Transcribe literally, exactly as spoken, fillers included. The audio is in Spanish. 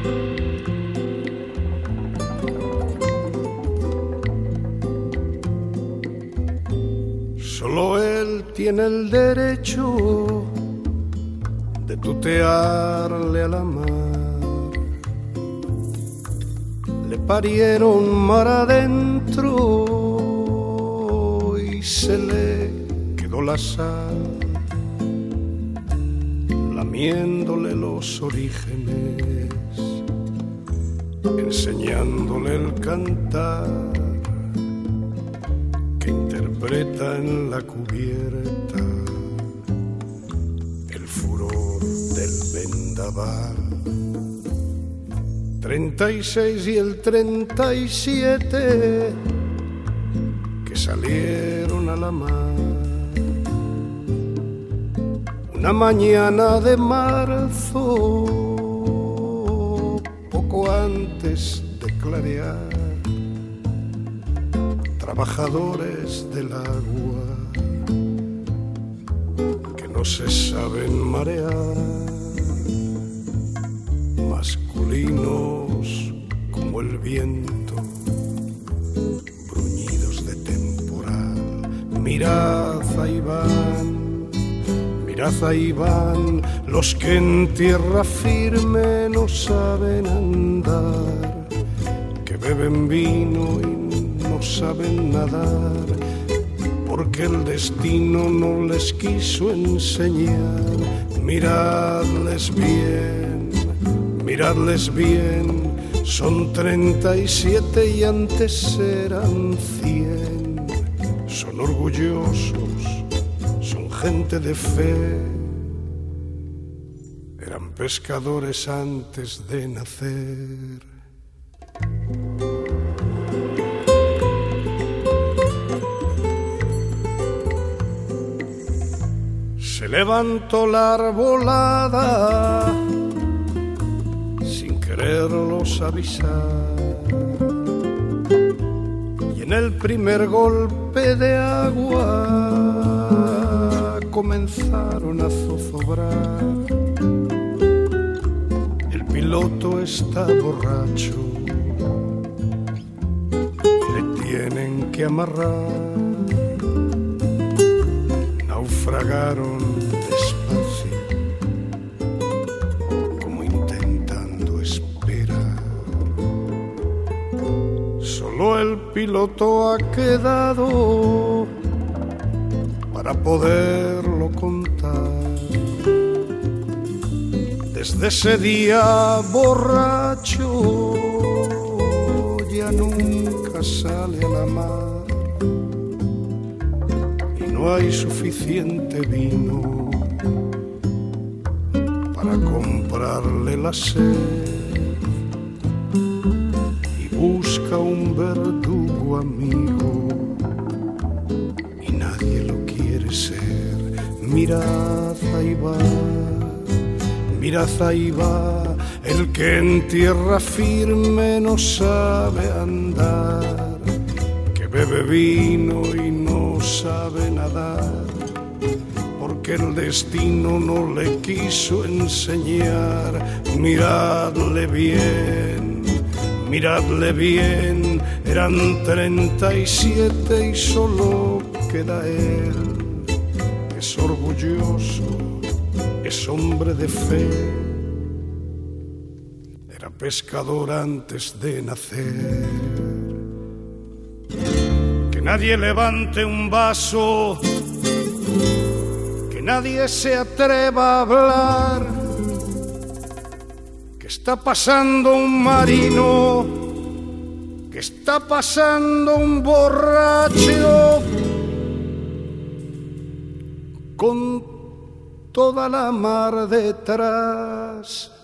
Solo él tiene el derecho de tutearle a la mar. Le parieron mar adentro y se le quedó la sal, lamiéndole los orígenes, enseñándole el cantar que interpreta en la cubierta el furor del vendaval. Treinta y seis y el treinta y siete que salieron a la mar. Una mañana de marzo, poco antes de clarear, trabajadores del agua que no se saben marear, masculinos como el viento, bruñidos de temporal. Mirad, ahí van, mirad, ahí van los que en tierra firme no saben andar, que beben vino y no saben nadar, porque el destino no les quiso enseñar. Miradles bien, miradles bien, son treinta y siete y antes eran cien. Son orgullosos, son gente de fe, eran pescadores antes de nacer. Se levantó la arbolada sin quererlos avisar, y en el primer golpe de agua comenzaron a zozobrar. El piloto está borracho y le tienen que amarrar. Naufragaron despacio, como intentando esperar. Solo el piloto ha quedado para poderlo contar. Desde ese día borracho ya nunca sale a la mar. No hay suficiente vino para comprarle la sed, y busca un verdugo amigo y nadie lo quiere ser. Mirad, ahí va, mirad, ahí va el que en tierra firme no sabe andar, que bebe vino y no sabe nadar, porque el destino no le quiso enseñar. Miradle bien, miradle bien, eran treinta y siete y solo queda él. Es orgulloso, es hombre de fe, era pescador antes de nacer. Que nadie levante un vaso, que nadie se atreva a hablar, que está pasando un marino, que está pasando un borracho, con toda la mar detrás.